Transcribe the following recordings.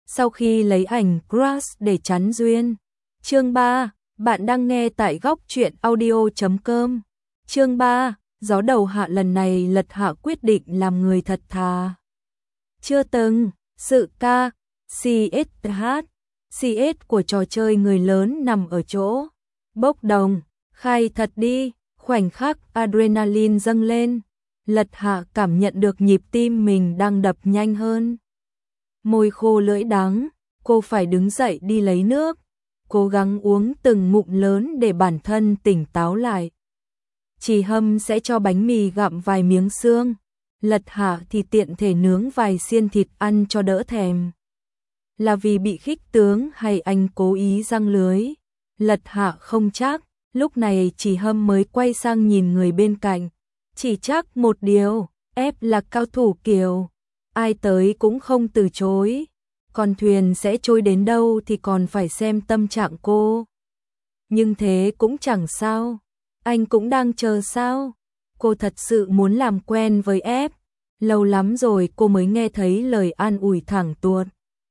sau khi lấy ảnh crush để chắn duyên. Chương 3, bạn đang nghe tại góc truyện audio.com. Chương 3, gió đầu hạ lần này Lật Hạ quyết định làm người thật thà. Chưa từng, sự ca, CSH, CS của trò chơi người lớn nằm ở chỗ. Bốc đồng, khai thật đi, khoảnh khắc adrenaline dâng lên. Lật Hạ cảm nhận được nhịp tim mình đang đập nhanh hơn. Môi khô lưỡi đắng, cô phải đứng dậy đi lấy nước, cố gắng uống từng ngụm lớn để bản thân tỉnh táo lại. Chỉ Hâm sẽ cho bánh mì gặm vài miếng xương, Lật Hạ thì tiện thể nướng vài xiên thịt ăn cho đỡ thèm. Là vì bị khích tướng hay anh cố ý giăng lưới? Lật Hạ không chắc, lúc này Chỉ Hâm mới quay sang nhìn người bên cạnh. Chỉ chắc một điều, ép là cao thủ kiều, ai tới cũng không từ chối. Con thuyền sẽ trôi đến đâu thì còn phải xem tâm trạng cô. Nhưng thế cũng chẳng sao, anh cũng đang chờ sao? Cô thật sự muốn làm quen với ép, lâu lắm rồi cô mới nghe thấy lời an ủi thẳng tuột.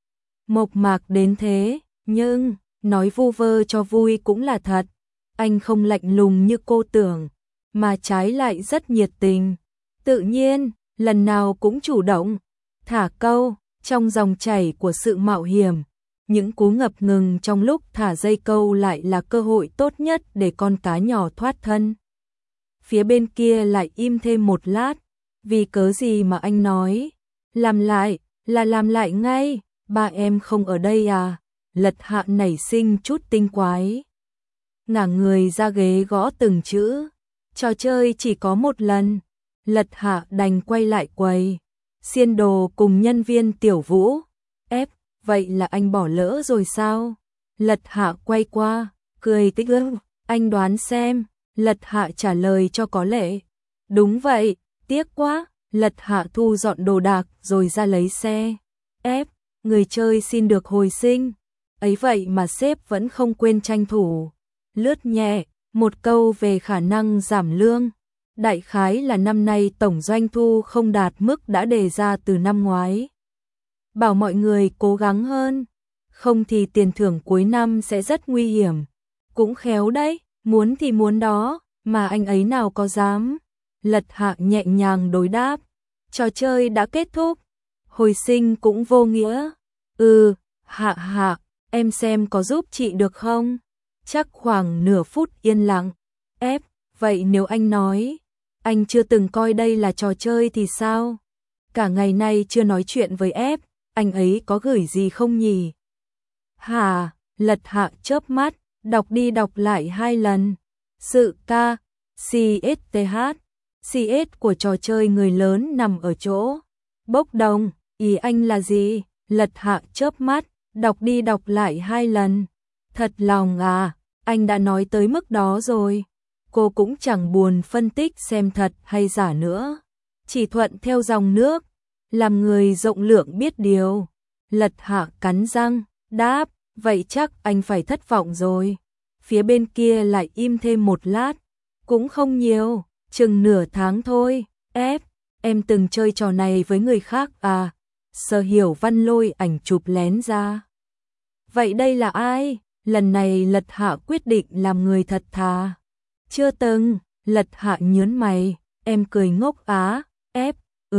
Mộc mạc đến thế, nhưng, nói vu vơ cho vui cũng là thật. Anh không lạnh lùng như cô tưởng, mà trái lại rất nhiệt tình. Tự nhiên, lần nào cũng chủ động, thả câu, trong dòng chảy của sự mạo hiểm. Những cú ngập ngừng trong lúc thả dây câu lại là cơ hội tốt nhất để con cá nhỏ thoát thân. Phía bên kia lại im thêm một lát, vì cớ gì mà anh nói, làm lại, là làm lại ngay, ba em không ở đây à? Lật Hạ nảy sinh chút tinh quái. Ngả người ra ghế gõ từng chữ, trò chơi chỉ có một lần. Lật Hạ đành quay lại quầy, xiên đồ cùng nhân viên Tiểu Vũ. Ép, vậy là anh bỏ lỡ rồi sao? Lật Hạ quay qua, cười tích ức, anh đoán xem. Lật Hạ trả lời cho có lệ. Đúng vậy, tiếc quá. Lật Hạ thu dọn đồ đạc rồi ra lấy xe. Ép, người chơi xin được hồi sinh. Ấy vậy mà sếp vẫn không quên tranh thủ. Lướt nhẹ, một câu về khả năng giảm lương. Đại khái là năm nay tổng doanh thu không đạt mức đã đề ra từ năm ngoái. Bảo mọi người cố gắng hơn, không thì tiền thưởng cuối năm sẽ rất nguy hiểm. Cũng khéo đấy, muốn thì muốn đó, mà anh ấy nào có dám. Lật Hạ nhẹ nhàng đối đáp, trò chơi đã kết thúc, hồi sinh cũng vô nghĩa. Hạ, em xem có giúp chị được không? Chắc khoảng nửa phút yên lặng. Ép, vậy nếu anh nói, anh chưa từng coi đây là trò chơi thì sao? Cả ngày nay chưa nói chuyện với ép, anh ấy có gửi gì không nhỉ? Hả, Lật Hạ chớp mắt, đọc đi đọc lại 2 lần. Sự ca, CSTH, CS của trò chơi người lớn nằm ở chỗ. Bốc đồng, ý anh là gì? Lật Hạ chớp mắt, đọc đi đọc lại 2 lần. Thật lòng à, anh đã nói tới mức đó rồi. Cô cũng chẳng buồn phân tích xem thật hay giả nữa. Chỉ thuận theo dòng nước, làm người rộng lượng biết điều. Lật Hạ cắn răng, đáp, vậy chắc anh phải thất vọng rồi. Phía bên kia lại im thêm một lát, cũng không nhiều, chừng nửa tháng thôi. Ép, em từng chơi trò này với người khác à? Sở Hiểu Văn lôi ảnh chụp lén ra. Vậy đây là ai? Lần này Lật Hạ quyết định làm người thật thà. Chưa từng. Lật Hạ nhớn mày, em cười ngốc á. Ép,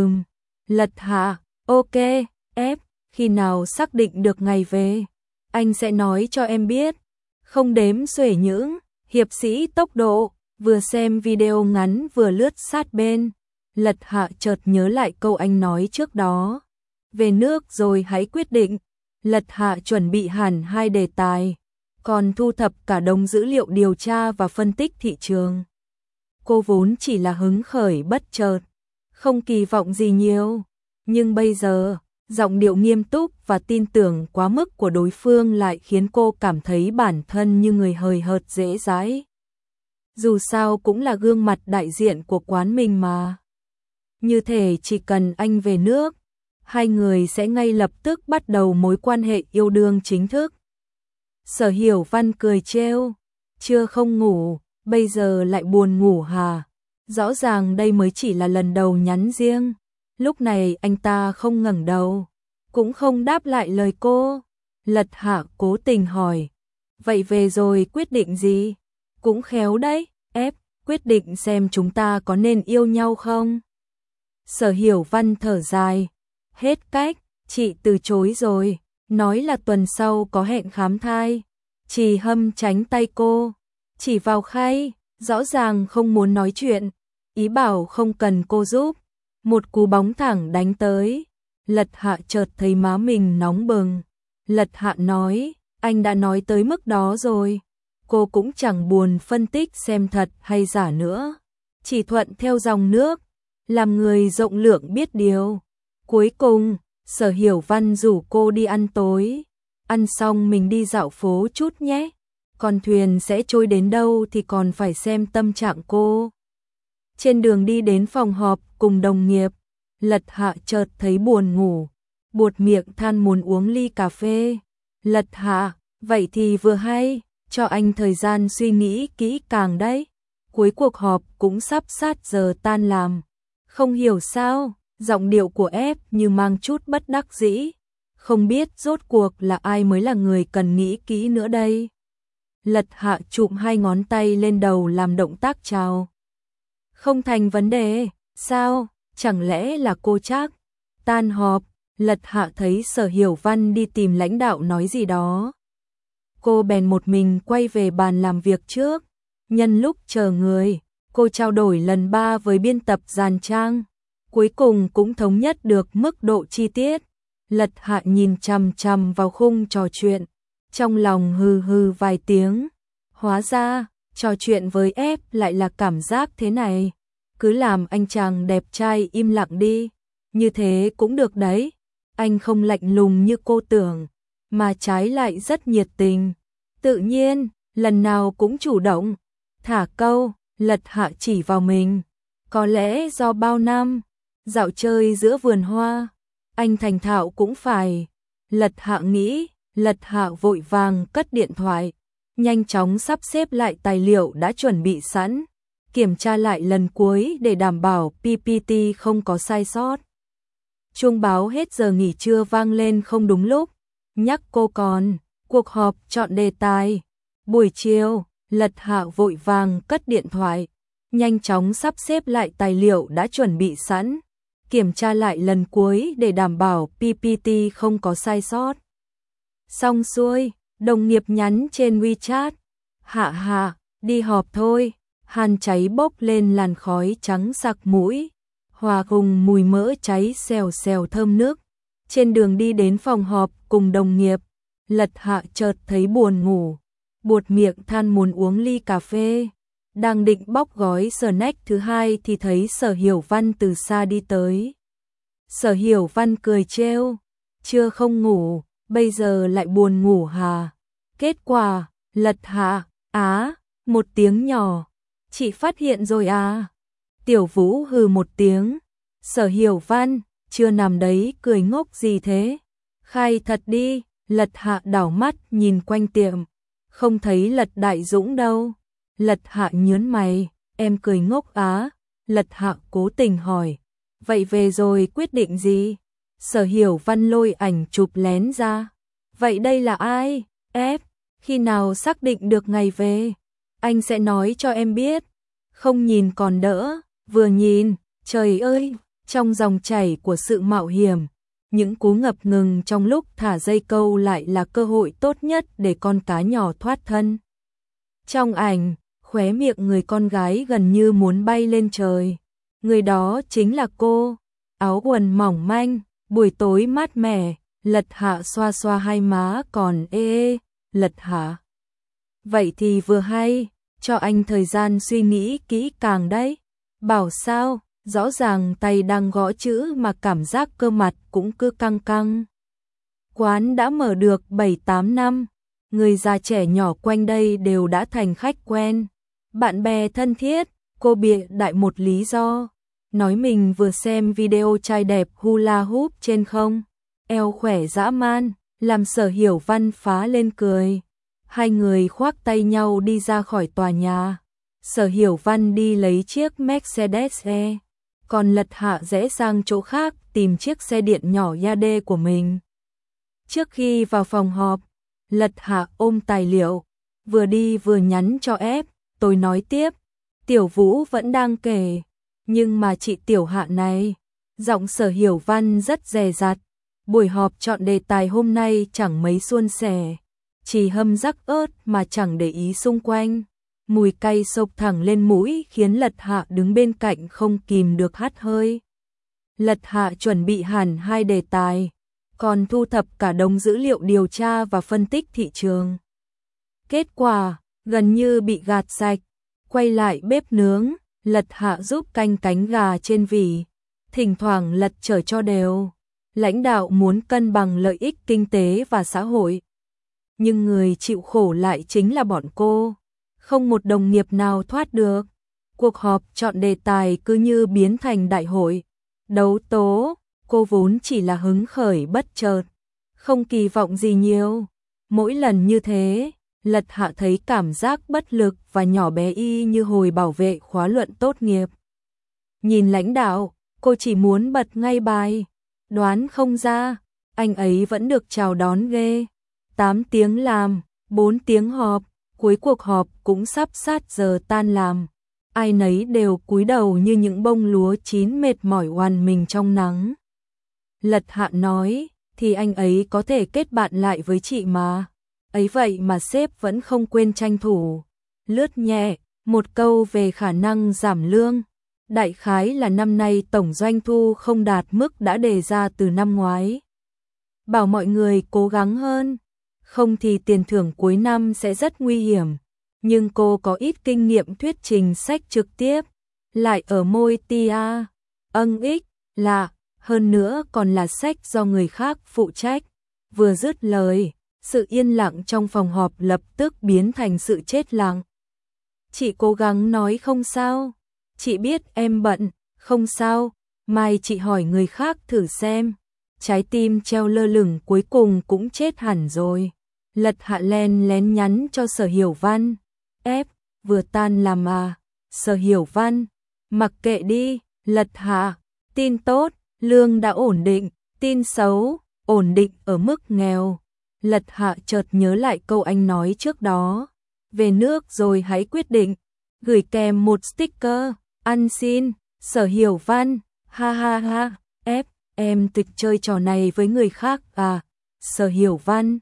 Lật Hạ, ok. Ép, khi nào xác định được ngày về, anh sẽ nói cho em biết. Không đếm xuể những hiệp sĩ tốc độ, vừa xem video ngắn vừa lướt sát bên. Lật Hạ chợt nhớ lại câu anh nói trước đó. Về nước rồi hãy quyết định. Lật Hạ chuẩn bị hẳn 2 đề tài, còn thu thập cả đống dữ liệu điều tra và phân tích thị trường. Cô vốn chỉ là hứng khởi bất chợt, không kỳ vọng gì nhiều, nhưng bây giờ, giọng điệu nghiêm túc và tin tưởng quá mức của đối phương lại khiến cô cảm thấy bản thân như người hời hợt dễ dãi. Dù sao cũng là gương mặt đại diện của quán mình mà. Như thể chỉ cần anh về nước, hai người sẽ ngay lập tức bắt đầu mối quan hệ yêu đương chính thức. Sở Hiểu Văn cười trêu, chưa không ngủ, bây giờ lại buồn ngủ hả? Rõ ràng đây mới chỉ là lần đầu nhắn riêng. Lúc này anh ta không ngẩng đầu, cũng không đáp lại lời cô. Lật Hạ cố tình hỏi, vậy về rồi quyết định gì? Cũng khéo đấy, quyết định xem chúng ta có nên yêu nhau không? Sở Hiểu Văn thở dài, hết cách, chị từ chối rồi, nói là tuần sau có hẹn khám thai. Trì Hâm tránh tay cô, chỉ vào khay, rõ ràng không muốn nói chuyện, ý bảo không cần cô giúp. Một cú bóng thẳng đánh tới, Lật Hạ chợt thấy má mình nóng bừng. Lật Hạ nói, anh đã nói tới mức đó rồi. Cô cũng chẳng buồn phân tích xem thật hay giả nữa, chỉ thuận theo dòng nước, làm người rộng lượng biết điều. Cuối cùng, Sở Hiểu Văn rủ cô đi ăn tối. Ăn xong mình đi dạo phố chút nhé. Còn thuyền sẽ trôi đến đâu thì còn phải xem tâm trạng cô. Trên đường đi đến phòng họp cùng đồng nghiệp, Lật Hạ chợt thấy buồn ngủ, buột miệng than muốn uống ly cà phê. Lật Hạ, vậy thì vừa hay, cho anh thời gian suy nghĩ kỹ càng đấy. Cuối cuộc họp cũng sắp sát giờ tan làm. Không hiểu sao, giọng điệu của F như mang chút bất đắc dĩ. Không biết rốt cuộc là ai mới là người cần nghĩ kỹ nữa đây. Lật Hạ chụm hai ngón tay lên đầu làm động tác chào. Không thành vấn đề, sao, chẳng lẽ là cô chắc? Tan họp, Lật Hạ thấy Sở Hiểu Văn đi tìm lãnh đạo nói gì đó. Cô bèn một mình quay về bàn làm việc trước. Nhân lúc chờ người, cô trao đổi lần 3 với biên tập Giàn Trang. Cuối cùng cũng thống nhất được mức độ chi tiết. Lật Hạ nhìn chằm chằm vào khung trò chuyện, trong lòng hừ hừ vài tiếng. Hóa ra, trò chuyện với F lại là cảm giác thế này. Cứ làm anh chàng đẹp trai im lặng đi, như thế cũng được đấy. Anh không lạnh lùng như cô tưởng, mà trái lại rất nhiệt tình. Tự nhiên, lần nào cũng chủ động. Thả câu, Lật Hạ chỉ vào mình. Có lẽ do bao năm dạo chơi giữa vườn hoa, anh thành thạo cũng phải. Lật Hạ nghĩ, Lật Hạ vội vàng cất điện thoại, nhanh chóng sắp xếp lại tài liệu đã chuẩn bị sẵn, kiểm tra lại lần cuối để đảm bảo PPT không có sai sót. Chuông báo hết giờ nghỉ trưa vang lên không đúng lúc, nhắc cô còn cuộc họp chọn đề tài. Buổi chiều, Lật Hạ vội vàng cất điện thoại, nhanh chóng sắp xếp lại tài liệu đã chuẩn bị sẵn, kiểm tra lại lần cuối để đảm bảo PPT không có sai sót. Xong xuôi, đồng nghiệp nhắn trên WeChat, Hạ, đi họp thôi. Hàn cháy bốc lên làn khói trắng sặc mũi, hòa cùng mùi mỡ cháy xèo xèo thơm nước. Trên đường đi đến phòng họp cùng đồng nghiệp, Lật Hạ chợt thấy buồn ngủ, buột miệng than muốn uống ly cà phê. Đang định bóc gói snack thứ hai thì thấy Sở Hiểu Văn từ xa đi tới. Sở Hiểu Văn cười trêu, chưa không ngủ, bây giờ lại buồn ngủ hả? Kết quả, Lật Hạ, một tiếng nhỏ. Chị phát hiện rồi à? Tiểu Vũ hừ một tiếng. Sở Hiểu Văn, chưa nằm đấy cười ngốc gì thế? Khai thật đi. Lật Hạ đảo mắt nhìn quanh tiệm, không thấy Lật Đại Dũng đâu. Lật Hạ nhớn mày, em cười ngốc á. Lật Hạ cố tình hỏi, vậy về rồi quyết định gì? Sở Hiểu Văn lôi ảnh chụp lén ra. Vậy đây là ai? Khi nào xác định được ngày về, anh sẽ nói cho em biết. Không nhìn còn đỡ, vừa nhìn, trời ơi, trong dòng chảy của sự mạo hiểm, những cú ngập ngừng trong lúc thả dây câu lại là cơ hội tốt nhất để con cá nhỏ thoát thân. Trong ảnh, khóe miệng người con gái gần như muốn bay lên trời. Người đó chính là cô, áo quần mỏng manh, buổi tối mát mẻ. Lật Hạ xoa xoa hai má còn ê. Lật Hạ, vậy thì vừa hay, cho anh thời gian suy nghĩ kỹ càng đấy. Bảo sao, rõ ràng tay đang gõ chữ mà cảm giác cơ mặt cũng cứ căng căng. Quán đã mở được 7-8 năm, người già trẻ nhỏ quanh đây đều đã thành khách quen. Bạn bè thân thiết, cô bịa đại một lý do, nói mình vừa xem video trai đẹp hula hoop trên không, eo khỏe dã man, làm Sở Hiểu Văn phá lên cười. Hai người khoác tay nhau đi ra khỏi tòa nhà. Sở Hiểu Văn đi lấy chiếc Mercedes E còn Lật Hạ rẽ sang chỗ khác tìm chiếc xe điện nhỏ Yade của mình. Trước khi vào phòng họp, Lật Hạ ôm tài liệu, vừa đi vừa nhắn cho ép, tôi nói tiếp, Tiểu Vũ vẫn đang kể, nhưng mà chị Tiểu Hạ này, giọng Sở Hiểu Văn rất dè dặt, buổi họp chọn đề tài hôm nay chẳng mấy suôn sẻ, chỉ hâm rắc ớt mà chẳng để ý xung quanh. Mùi cay xộc thẳng lên mũi khiến Lật Hạ đứng bên cạnh không kìm được hắt hơi. Lật Hạ chuẩn bị hẳn 2 đề tài, còn thu thập cả đống dữ liệu điều tra và phân tích thị trường. Kết quả, gần như bị gạt sạch. Quay lại bếp nướng, Lật Hạ giúp canh cánh gà trên vỉ, thỉnh thoảng lật trở cho đều. Lãnh đạo muốn cân bằng lợi ích kinh tế và xã hội, nhưng người chịu khổ lại chính là bọn cô. Không một đồng nghiệp nào thoát được. Cuộc họp chọn đề tài cứ như biến thành đại hội đấu tố. Cô vốn chỉ là hứng khởi bất chợt, không kỳ vọng gì nhiều. Mỗi lần như thế, Lật Hạ thấy cảm giác bất lực và nhỏ bé y như hồi bảo vệ khóa luận tốt nghiệp. Nhìn lãnh đạo, cô chỉ muốn bật ngay bài. Đoán không ra, anh ấy vẫn được chào đón ghê. 8 tiếng làm, 4 tiếng họp, cuối cuộc họp cũng sắp sát giờ tan làm. Ai nấy đều cúi đầu như những bông lúa chín mệt mỏi oằn mình trong nắng. Lật Hạ nói, thì anh ấy có thể kết bạn lại với chị mà. Ấy vậy mà sếp vẫn không quên tranh thủ. Lướt nhẹ, một câu về khả năng giảm lương. Đại khái là năm nay tổng doanh thu không đạt mức đã đề ra từ năm ngoái. Bảo mọi người cố gắng hơn, không thì tiền thưởng cuối năm sẽ rất nguy hiểm. Nhưng cô có ít kinh nghiệm thuyết trình sách trực tiếp, lại ở môi tia, ích, lạ, hơn nữa còn là sách do người khác phụ trách. Vừa dứt lời, sự yên lặng trong phòng họp lập tức biến thành sự chết lặng. Chị cố gắng nói không sao, chị biết em bận, không sao, mai chị hỏi người khác thử xem. Trái tim treo lơ lửng cuối cùng cũng chết hẳn rồi. Lật Hạ len lén nhắn cho Sở Hiểu Văn. Ép, vừa tan làm à? Sở Hiểu Văn, mặc kệ đi. Lật Hạ, tin tốt, lương đã ổn định. Tin xấu, ổn định ở mức nghèo. Lật Hạ chợt nhớ lại câu anh nói trước đó. Về nước rồi hãy quyết định. Gửi kèm một sticker, ăn xin. Sở Hiểu Văn, ha ha ha. Ép, em tịch chơi trò này với người khác à? Sở Hiểu Văn,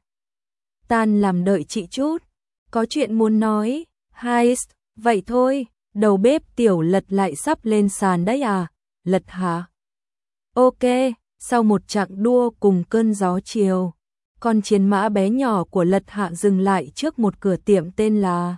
tan làm đợi chị chút, có chuyện muốn nói. Heist, vậy thôi, đầu bếp Tiểu Lật lại sắp lên sàn đấy à? Lật Hạ, ok. Sau một chặng đua cùng cơn gió chiều, con chiến mã bé nhỏ của Lật Hạ dừng lại trước một cửa tiệm tên là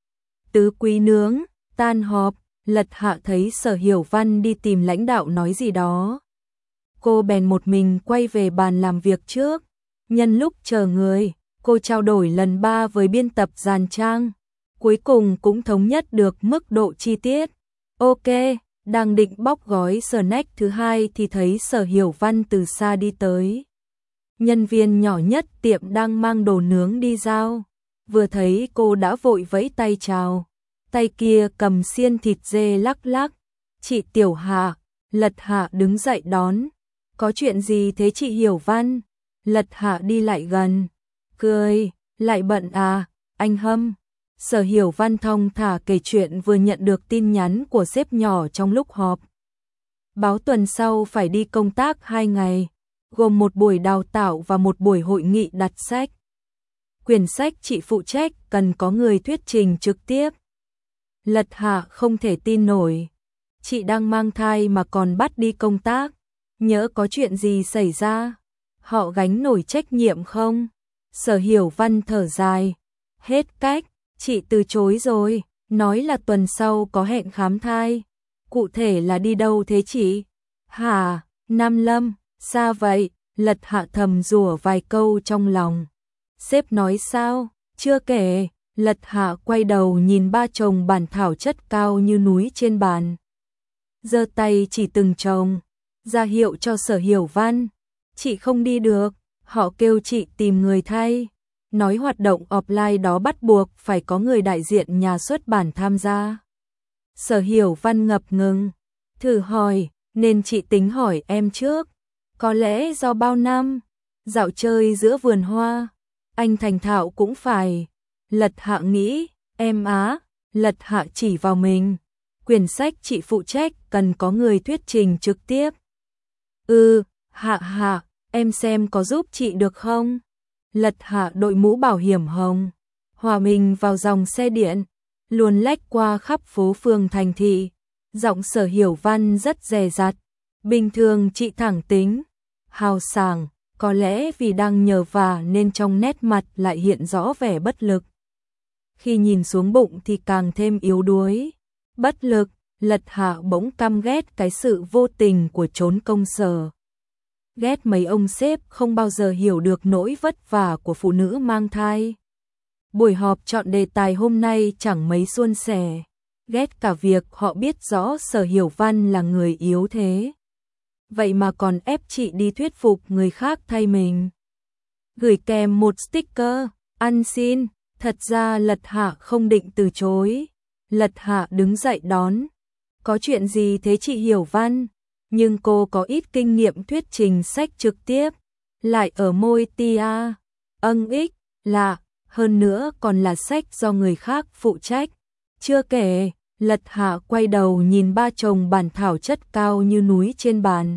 Tứ Quý Nướng. Tan họp, Lật Hạ thấy Sở Hiểu Văn đi tìm lãnh đạo nói gì đó. Cô bèn một mình quay về bàn làm việc trước. Nhân lúc chờ người, cô trao đổi lần 3 với biên tập Giàn Trang. Cuối cùng cũng thống nhất được mức độ chi tiết. Ok, đang định bóc gói snack thứ 2 thì thấy Sở Hiểu Văn từ xa đi tới. Nhân viên nhỏ nhất tiệm đang mang đồ nướng đi giao. Vừa thấy cô đã vội vẫy tay chào. Tay kia cầm xiên thịt dê lắc lắc. Chị Tiểu Hạ. Lật Hạ đứng dậy đón. Có chuyện gì thế chị Hiểu Văn? Lật Hạ đi lại gần, cười, lại bận à, anh Hâm. Sở Hiểu Văn thong thả kể chuyện vừa nhận được tin nhắn của sếp nhỏ trong lúc họp. Báo tuần sau phải đi công tác 2 ngày, gồm một buổi đào tạo và một buổi hội nghị đặt sách. Quyển sách chị phụ trách cần có người thuyết trình trực tiếp. Lật Hạ không thể tin nổi. Chị đang mang thai mà còn bắt đi công tác. Nhỡ có chuyện gì xảy ra, họ gánh nổi trách nhiệm không? Sở Hiểu Văn thở dài. Hết cách, chị từ chối rồi, nói là tuần sau có hẹn khám thai. Cụ thể là đi đâu thế chị? Hả, Nam Lâm, sao vậy? Lật Hạ thầm rủa vài câu trong lòng. Sếp nói sao? Chưa kể. Lật Hạ quay đầu nhìn 3 chồng bản thảo chất cao như núi trên bàn. Giơ tay chỉ từng chồng, ra hiệu cho Sở Hiểu Văn. Chị không đi được, họ kêu chị tìm người thay. Nói hoạt động offline đó bắt buộc phải có người đại diện nhà xuất bản tham gia. Sở Hiểu Văn ngập ngừng, thử hỏi, nên chị tính hỏi em trước. Có lẽ do bao năm dạo chơi giữa vườn hoa, anh thành thạo cũng phải. Lật Hạ nghĩ, em á, Lật Hạ chỉ vào mình. Quyển sách chị phụ trách cần có người thuyết trình trực tiếp. Hạ Hạ, em xem có giúp chị được không? Lật Hạ đội mũ bảo hiểm hồng, hòa mình vào dòng xe điện, luồn lách qua khắp phố phường thành thị. Giọng Sở Hiểu Văn rất dè dặt. Bình thường chị thẳng tính, hào sảng, có lẽ vì đang nhờ vả nên trong nét mặt lại hiện rõ vẻ bất lực. Khi nhìn xuống bụng thì càng thêm yếu đuối. Bất lực, Lật Hạ bỗng căm ghét cái sự vô tình của chốn công sở. Ghét mấy ông sếp không bao giờ hiểu được nỗi vất vả của phụ nữ mang thai. Buổi họp chọn đề tài hôm nay chẳng mấy suôn sẻ. Ghét cả việc họ biết rõ Sở Hiểu Văn là người yếu thế. Vậy mà còn ép chị đi thuyết phục người khác thay mình. Gửi kèm một sticker, ăn xin. Thật ra Lật Hạ không định từ chối. Lật Hạ đứng dậy đón. Có chuyện gì thế chị Hiểu Văn? Nhưng cô có ít kinh nghiệm thuyết trình sách trực tiếp. Lại ở môi tia. Ích, lạ, hơn nữa còn là sách do người khác phụ trách. Chưa kể, Lật Hạ quay đầu nhìn ba chồng bản thảo chất cao như núi trên bàn.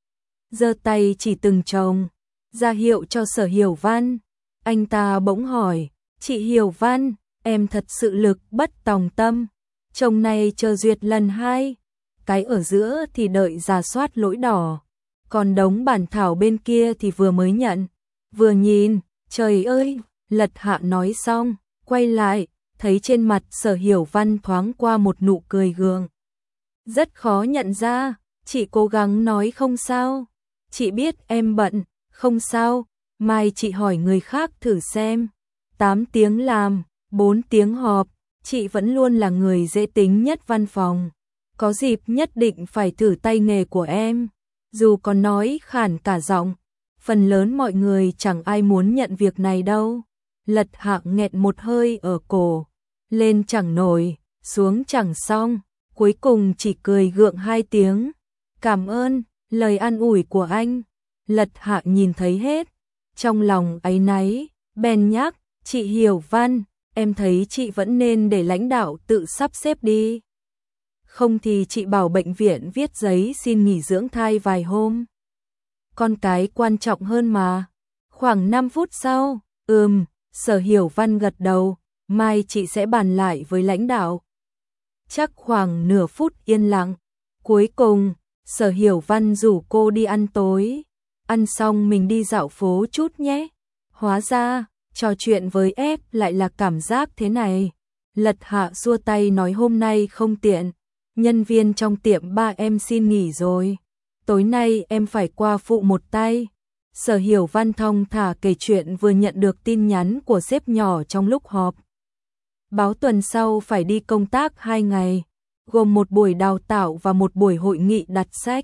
Giơ tay chỉ từng chồng, ra hiệu cho Sở Hiểu Văn. Anh ta bỗng hỏi, chị Hiểu Văn, em thật sự lực bất tòng tâm. Chồng này chờ duyệt lần 2, cái ở giữa thì đợi rà soát lỗi đỏ. Còn đống bản thảo bên kia thì vừa mới nhận, vừa nhìn, trời ơi, Lật Hạ nói xong, quay lại, thấy trên mặt Sở Hiểu Văn thoáng qua một nụ cười gượng. Rất khó nhận ra, chị cố gắng nói không sao. Chị biết em bận, không sao, mai chị hỏi người khác thử xem. 8 tiếng làm, 4 tiếng họp, chị vẫn luôn là người dễ tính nhất văn phòng. Có dịp nhất định phải thử tay nghề của em. Dù còn nói khản cả giọng, phần lớn mọi người chẳng ai muốn nhận việc này đâu. Lật Hạ nghẹt một hơi ở cổ, lên chẳng nổi, xuống chẳng xong, cuối cùng chỉ cười gượng 2 tiếng. Cảm ơn, lời an ủi của anh. Lật Hạ nhìn thấy hết, trong lòng áy náy, bèn nhắc, chị Hiểu Văn, em thấy chị vẫn nên để lãnh đạo tự sắp xếp đi. Không thì chị bảo bệnh viện viết giấy xin nghỉ dưỡng thai vài hôm. Con cái quan trọng hơn mà. Khoảng 5 phút sau, Sở Hiểu Văn gật đầu, mai chị sẽ bàn lại với lãnh đạo. Chắc khoảng nửa phút yên lặng. Cuối cùng, Sở Hiểu Văn rủ cô đi ăn tối. Ăn xong mình đi dạo phố chút nhé. Hóa ra, trò chuyện với ép lại là cảm giác thế này. Lật Hạ xua tay nói hôm nay không tiện. Nhân viên trong tiệm ba em xin nghỉ rồi. Tối nay em phải qua phụ một tay. Sở Hiểu Văn thong thả kể chuyện vừa nhận được tin nhắn của sếp nhỏ trong lúc họp. Báo tuần sau phải đi công tác 2 ngày, gồm một buổi đào tạo và một buổi hội nghị đặt sách.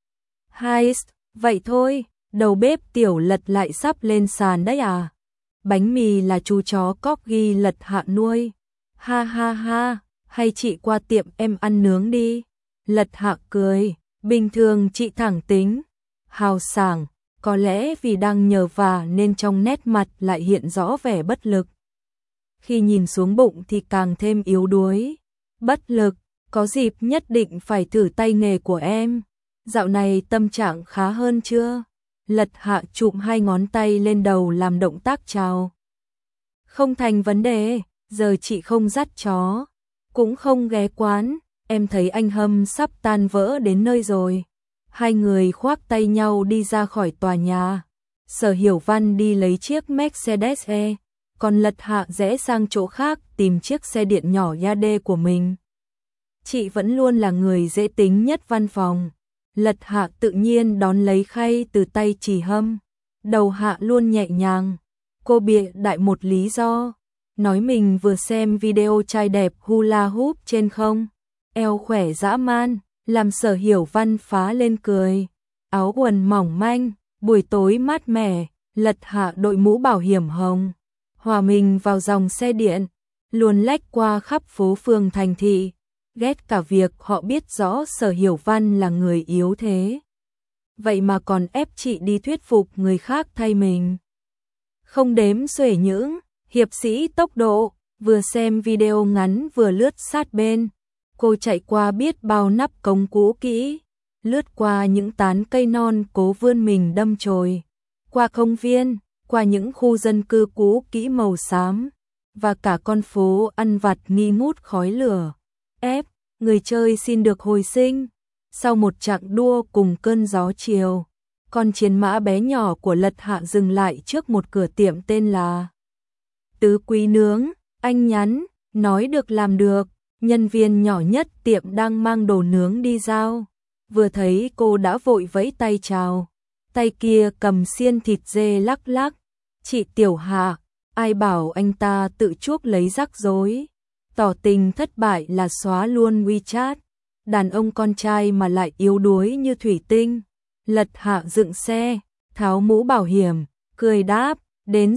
Vậy thôi, đầu bếp Tiểu Lật lại sắp lên sàn đấy à? Bánh mì là chú chó corgi Lật Hạ nuôi. Ha ha ha, hay chị qua tiệm em ăn nướng đi. Lật Hạ cười, bình thường chị thẳng tính, hào sảng, có lẽ vì đang nhờ vả nên trong nét mặt lại hiện rõ vẻ bất lực. Khi nhìn xuống bụng thì càng thêm yếu đuối. Bất lực, có dịp nhất định phải thử tay nghề của em. Dạo này tâm trạng khá hơn chưa? Lật Hạ chụm 2 ngón tay lên đầu làm động tác chào. Không thành vấn đề, giờ chị không dắt chó, cũng không ghé quán, em thấy anh Hâm sắp tan vỡ đến nơi rồi. 2 người khoác tay nhau đi ra khỏi tòa nhà. Sở Hiểu Văn đi lấy chiếc Mercedes-E, còn Lật Hạ rẽ sang chỗ khác tìm chiếc xe điện nhỏ Yade của mình. Chị vẫn luôn là người dễ tính nhất văn phòng. Lật Hạ tự nhiên đón lấy khay từ tay Trì Hâm. Đầu Hạ luôn nhẹ nhàng. Cô bịa đại một lý do, nói mình vừa xem video trai đẹp hula hoop trên không, eo khỏe dã man, làm Sở Hiểu Văn phá lên cười. Áo quần mỏng manh, buổi tối mát mẻ, Lật Hạ đội mũ bảo hiểm hồng, hòa mình vào dòng xe điện, luồn lách qua khắp phố phường thành thị. ghét cả việc họ biết rõ Sở Hiểu Văn là người yếu thế. Vậy mà còn ép chị đi thuyết phục người khác thay mình. Không đếm xuể những hiệp sĩ tốc độ, vừa xem video ngắn vừa lướt sát bên. Cô chạy qua biết bao nắp cống cũ kỹ, lướt qua những tán cây non cố vươn mình đâm chồi, qua công viên, qua những khu dân cư cũ kỹ màu xám, và cả con phố ăn vặt nghi ngút khói lửa. Ép, người chơi xin được hồi sinh. Sau một chặng đua cùng cơn gió chiều, con chiến mã bé nhỏ của Lật Hạ dừng lại trước một cửa tiệm tên là Tứ Quý Nướng. Anh nhắn, nói được làm được. Nhân viên nhỏ nhất tiệm đang mang đồ nướng đi giao. Vừa thấy cô đã vội vẫy tay chào. Tay kia cầm xiên thịt dê lắc lắc. Chị Tiểu Hạ, ai bảo anh ta tự chuốc lấy rắc rối. Tỏ tình thất bại là xóa luôn WeChat. Đàn ông con trai mà lại yếu đuối như thủy tinh. Lật Hạ dựng xe, tháo mũ bảo hiểm, cười đáp, đến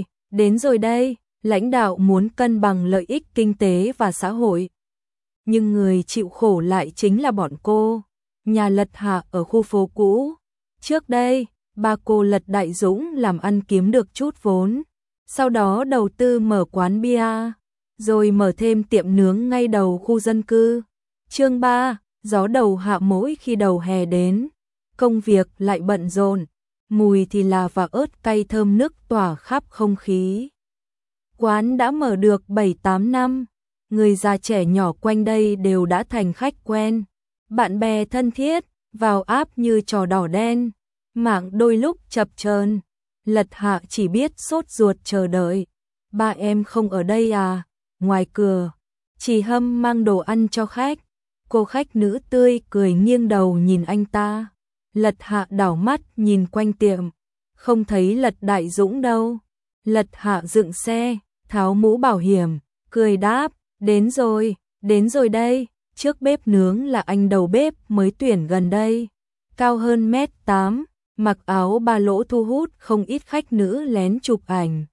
rồi đây. Lãnh đạo muốn cân bằng lợi ích kinh tế và xã hội. Nhưng người chịu khổ lại chính là bọn cô. Nhà Lật Hạ ở khu phố cũ. Trước đây, ba cô Lật Đại Dũng làm ăn kiếm được chút vốn. Sau đó đầu tư mở quán bia, rồi mở thêm tiệm nướng ngay đầu khu dân cư. Chương 3, gió đầu hạ mỗi khi đầu hè đến. Công việc lại bận rộn, mùi thì là và ớt cay thơm nức tỏa khắp không khí. Quán đã mở được 7-8 năm, người già trẻ nhỏ quanh đây đều đã thành khách quen. Bạn bè thân thiết, vào app như trò đỏ đen, mạng đôi lúc chập chờn. Lật Hạ chỉ biết sốt ruột chờ đợi. Ba em không ở đây à? Ngoài cửa, chị Hâm mang đồ ăn cho khách. Cô khách nữ tươi cười nghiêng đầu nhìn anh ta. Lật Hạ đảo mắt nhìn quanh tiệm, không thấy Lật Đại Dũng đâu. Lật Hạ dựng xe, tháo mũ bảo hiểm, cười đáp, đến rồi đây. Trước bếp nướng là anh đầu bếp mới tuyển gần đây, cao hơn 1m8, mặc áo ba lỗ thu hút không ít khách nữ lén chụp ảnh.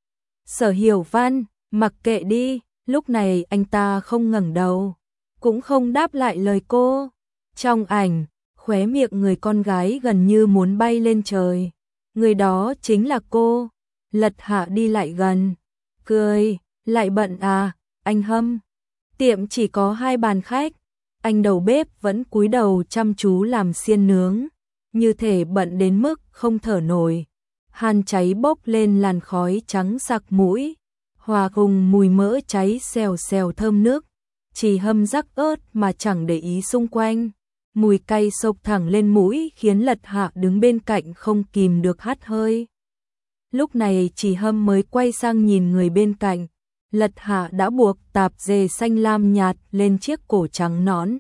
Sở Hiểu Văn, mặc kệ đi, lúc này anh ta không ngẩng đầu, cũng không đáp lại lời cô. Trong ảnh, khóe miệng người con gái gần như muốn bay lên trời. Người đó chính là cô. Lật Hạ đi lại gần, cười, lại bận à, anh Hâm. Tiệm chỉ có 2 bàn khách, anh đầu bếp vẫn cúi đầu chăm chú làm xiên nướng, như thể bận đến mức không thở nổi. Han cháy bốc lên làn khói trắng sặc mũi, hòa cùng mùi mỡ cháy xèo xèo thơm nước. Chỉ Hâm rắc ớt mà chẳng để ý xung quanh. Mùi cay xộc thẳng lên mũi khiến Lật Hạ đứng bên cạnh không kìm được hắt hơi. Lúc này Chỉ Hâm mới quay sang nhìn người bên cạnh. Lật Hạ đã buộc tạp dề xanh lam nhạt lên chiếc cổ trắng nõn.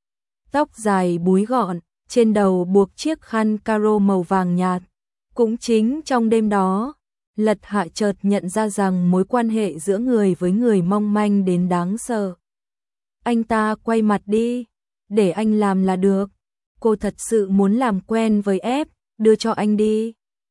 Tóc dài búi gọn, trên đầu buộc chiếc khăn caro màu vàng nhạt. Cũng chính trong đêm đó, Lật Hạ chợt nhận ra rằng mối quan hệ giữa người với người mong manh đến đáng sợ. Anh ta quay mặt đi, để anh làm là được. Cô thật sự muốn làm quen với ép, đưa cho anh đi.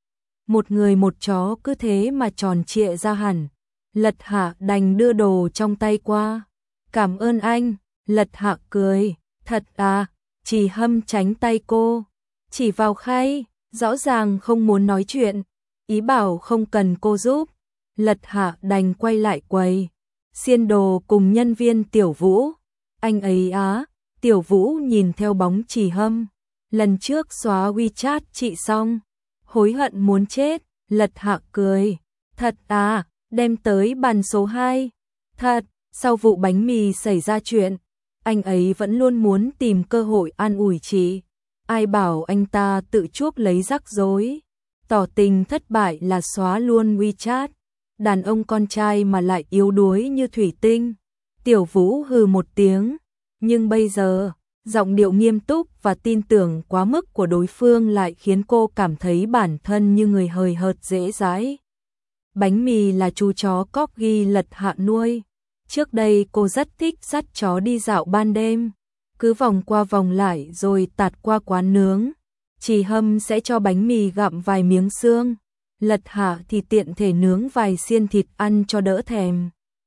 Một người một chó cứ thế mà tròn trịa ra hẳn. Lật Hạ đành đưa đồ trong tay qua. Cảm ơn anh. Lật Hạ cười. Thật à? Chỉ Hâm tránh tay cô, chỉ vào khay, rõ ràng không muốn nói chuyện, ý bảo không cần cô giúp. Lật Hạ đành quay lại quầy, xiên đồ cùng nhân viên Tiểu Vũ. Anh ấy á? Tiểu Vũ nhìn theo bóng Chỉ Hâm. Lần trước xóa WeChat chị xong, hối hận muốn chết. Lật Hạ cười. Thật à? Đem tới bàn số 2. Thật, sau vụ bánh mì xảy ra chuyện, anh ấy vẫn luôn muốn tìm cơ hội an ủi chị. Ai bảo anh ta tự chuốc lấy rắc rối. Tỏ tình thất bại là xóa luôn WeChat. Đàn ông con trai mà lại yếu đuối như thủy tinh. Tiểu Vũ hừ một tiếng. Nhưng bây giờ, giọng điệu nghiêm túc và tin tưởng quá mức của đối phương lại khiến cô cảm thấy bản thân như người hời hợt dễ dãi. Bánh mì là chú chó corgi Lật Hạ nuôi. Trước đây cô rất thích dắt chó đi dạo ban đêm, cứ vòng qua vòng lại rồi tạt qua quán nướng. Chỉ Hâm sẽ cho bánh mì gặm vài miếng xương, Lật Hạ thì tiện thể nướng vài xiên thịt ăn cho đỡ thèm.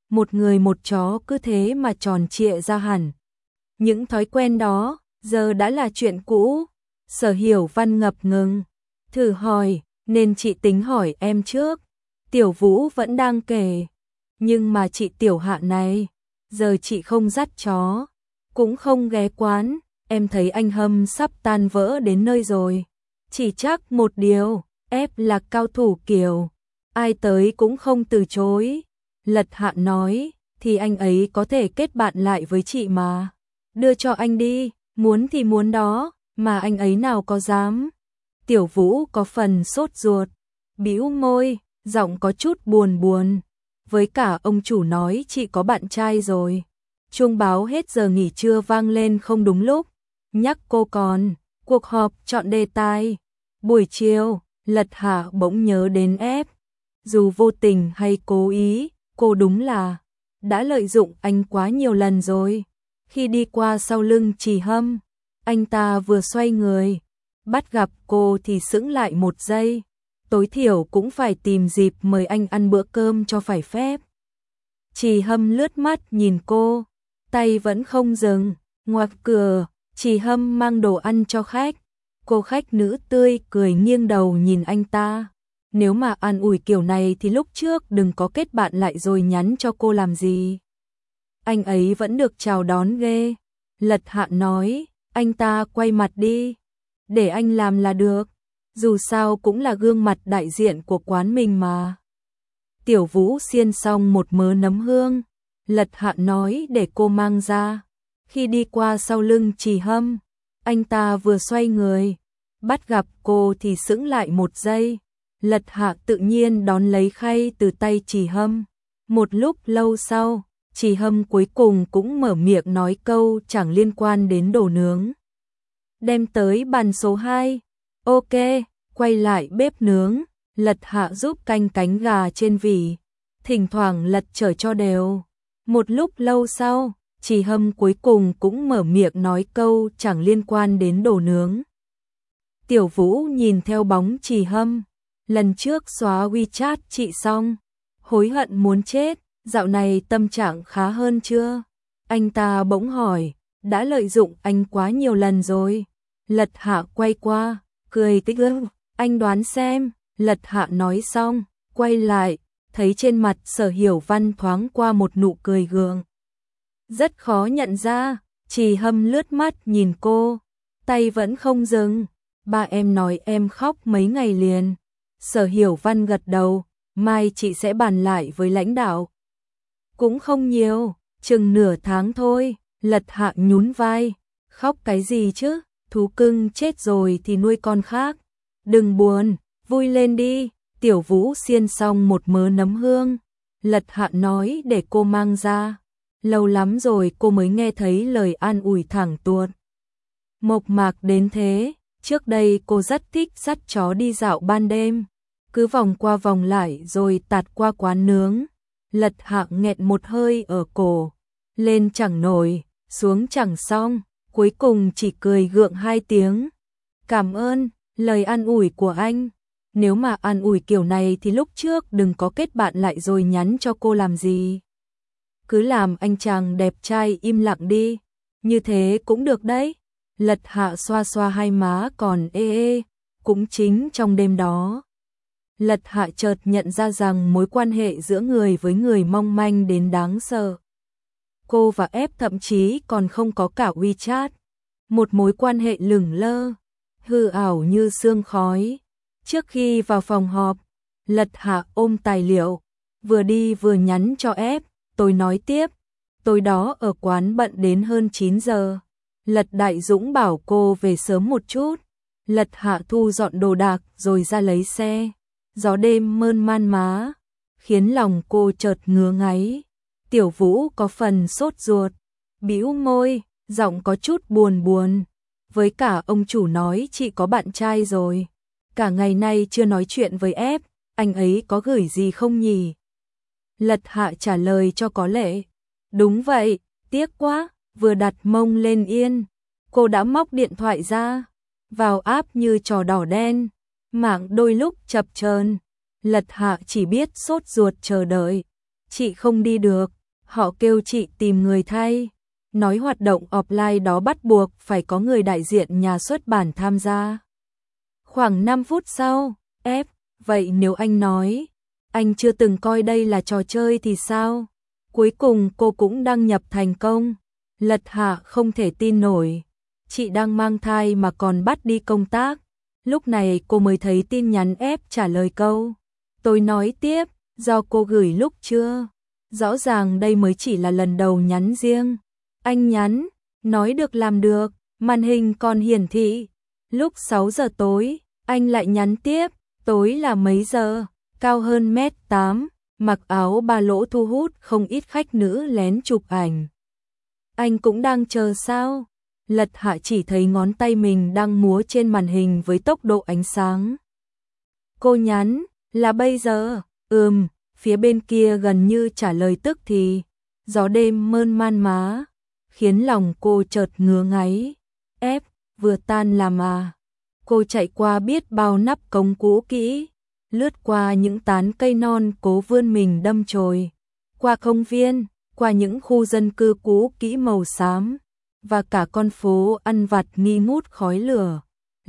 một người một chó cứ thế mà tròn trịa ra hẳn. Những thói quen đó, giờ đã là chuyện cũ. Sở Hiểu Văn ngập ngừng, thử hỏi, nên chị tính hỏi em trước. Tiểu Vũ vẫn đang kể, nhưng mà chị Tiểu Hạ này, giờ chị không dắt chó, cũng không ghé quán, em thấy anh Hâm sắp tan vỡ đến nơi rồi. Chỉ chắc một điều, ép là cao thủ kiểu, ai tới cũng không từ chối. Lật Hạ nói, thì anh ấy có thể kết bạn lại với chị mà. Đưa cho anh đi, muốn thì muốn đó, mà anh ấy nào có dám. Tiểu Vũ có phần sốt ruột, bĩu môi, giọng có chút buồn buồn. Với cả ông chủ nói chị có bạn trai rồi. Chuông báo hết giờ nghỉ trưa vang lên không đúng lúc. Nhắc cô còn, cuộc họp chọn đề tài. Buổi chiều, Lật Hạ bỗng nhớ đến ép. Dù vô tình hay cố ý, cô đúng là đã lợi dụng anh quá nhiều lần rồi. Khi đi qua sau lưng Trì Hâm, anh ta vừa xoay người, bắt gặp cô thì sững lại một giây. Tối thiểu cũng phải tìm dịp mời anh ăn bữa cơm cho phải phép. Trì Hâm lướt mắt nhìn cô, tay vẫn không dừng. Ngoặt cửa, Trì Hâm mang đồ ăn cho khách. Cô khách nữ tươi cười nghiêng đầu nhìn anh ta. Nếu mà an ủi kiểu này thì lúc trước đừng có kết bạn lại rồi nhắn cho cô làm gì. Anh ấy vẫn được chào đón ghê. Lật Hạ nói, anh ta quay mặt đi, để anh làm là được. Dù sao cũng là gương mặt đại diện của quán mình mà. Tiểu Vũ xiên xong một mớ nấm hương. Lật Hạ nói để cô mang ra. Khi đi qua sau lưng Trì Hâm, anh ta vừa xoay người, bắt gặp cô thì sững lại một giây. Lật Hạ tự nhiên đón lấy khay từ tay Trì Hâm. Một lúc lâu sau, Trì Hâm cuối cùng cũng mở miệng nói câu chẳng liên quan đến đồ nướng. Đem tới bàn số 2. Ok, quay lại bếp nướng, Lật Hạ giúp canh cánh gà trên vỉ, thỉnh thoảng lật chở cho đều. Một lúc lâu sau, Trì Hâm cuối cùng cũng mở miệng nói câu chẳng liên quan đến đồ nướng. Tiểu Vũ nhìn theo bóng Trì Hâm, lần trước xóa WeChat chị xong, hối hận muốn chết, dạo này tâm trạng khá hơn chưa? Anh ta bỗng hỏi, đã lợi dụng anh quá nhiều lần rồi. Lật Hạ quay qua, cười tích ức, anh đoán xem. Lật Hạ nói xong, quay lại, thấy trên mặt Sở Hiểu Văn thoáng qua một nụ cười gượng. Rất khó nhận ra, Trì Hâm lướt mắt nhìn cô, tay vẫn không dừng. Ba em nói em khóc mấy ngày liền. Sở Hiểu Văn gật đầu, mai chị sẽ bàn lại với lãnh đạo. Cũng không nhiều, chừng nửa tháng thôi. Lật Hạ nhún vai, khóc cái gì chứ, thú cưng chết rồi thì nuôi con khác. Đừng buồn, vui lên đi. Tiểu Vũ xiên xong một mớ nấm hương. Lật Hạ nói để cô mang ra. Lâu lắm rồi cô mới nghe thấy lời an ủi thẳng tuột, mộc mạc đến thế. Trước đây cô rất thích dắt chó đi dạo ban đêm, cứ vòng qua vòng lại rồi tạt qua quán nướng. Lật Hạ nghẹn một hơi ở cổ, lên chẳng nổi, xuống chẳng xong, cuối cùng chỉ cười gượng 2 tiếng. Cảm ơn, lời an ủi của anh. Nếu mà an ủi kiểu này thì lúc trước đừng có kết bạn lại rồi nhắn cho cô làm gì. Cứ làm anh chàng đẹp trai im lặng đi, như thế cũng được đấy. Lật Hạ xoa xoa hai má còn ê. Cũng chính trong đêm đó, Lật Hạ chợt nhận ra rằng mối quan hệ giữa người với người mong manh đến đáng sợ. Cô và ép thậm chí còn không có cả WeChat. Một mối quan hệ lửng lơ, hư ảo như sương khói. Trước khi vào phòng họp, Lật Hạ ôm tài liệu, vừa đi vừa nhắn cho ép. Tôi nói tiếp, tối đó ở quán bận đến hơn 9 giờ. Lật Đại Dũng bảo cô về sớm một chút. Lật Hạ thu dọn đồ đạc rồi ra lấy xe. Gió đêm mơn man má, khiến lòng cô chợt ngứa ngáy. Tiểu Vũ có phần sốt ruột, bĩu môi, giọng có chút buồn buồn. Với cả ông chủ nói chị có bạn trai rồi. Cả ngày nay chưa nói chuyện với ép, anh ấy có gửi gì không nhỉ? Lật Hạ trả lời cho có lệ. Đúng vậy, tiếc quá. Vừa đặt mông lên yên, cô đã móc điện thoại ra, vào app như trò đỏ đen, mạng đôi lúc chập chờn. Lật Hạ chỉ biết sốt ruột chờ đợi. Chị không đi được, Họ kêu chị tìm người thay. Nói hoạt động offline đó bắt buộc phải có người đại diện nhà xuất bản tham gia. Khoảng 5 phút sau, vậy nếu anh nói, anh chưa từng coi đây là trò chơi thì sao? Cuối cùng cô cũng đăng nhập thành công. Lật Hạ không thể tin nổi. Chị đang mang thai mà còn bắt đi công tác. Lúc này cô mới thấy tin nhắn trả lời câu. Tôi nói tiếp, do cô gửi lúc trưa. Rõ ràng đây mới chỉ là lần đầu nhắn riêng. Anh nhắn, nói được làm được, màn hình còn hiển thị. Lúc 6 giờ tối, anh lại nhắn tiếp, tối là mấy giờ, cao hơn 1m8, mặc áo ba lỗ thu hút không ít khách nữ lén chụp ảnh. Anh cũng đang chờ sao? Lật Hạ chỉ thấy ngón tay mình đang múa trên màn hình với tốc độ ánh sáng. Cô nhắn, là bây giờ, phía bên kia gần như trả lời tức thì, gió đêm mơn man má, khiến lòng cô chợt ngứa ngáy. Vừa tan làm à? Cô chạy qua biết bao nắp cống cũ kỹ, lướt qua những tán cây non cố vươn mình đâm chồi, qua công viên, qua những khu dân cư cũ kỹ màu xám, và cả con phố ăn vặt nghi ngút khói lửa.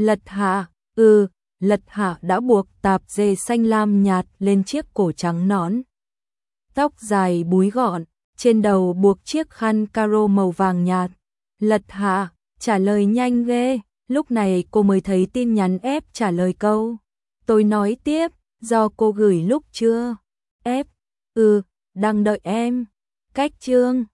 Lật Hạ đã buộc tạp dề xanh lam nhạt lên chiếc cổ trắng nõn. Tóc dài búi gọn, trên đầu buộc chiếc khăn caro màu vàng nhạt. Lật Hạ, trả lời nhanh ghê. Lúc này cô mới thấy tin nhắn trả lời câu. Tôi nói tiếp, do cô gửi lúc trưa. Đang đợi em. Cách chương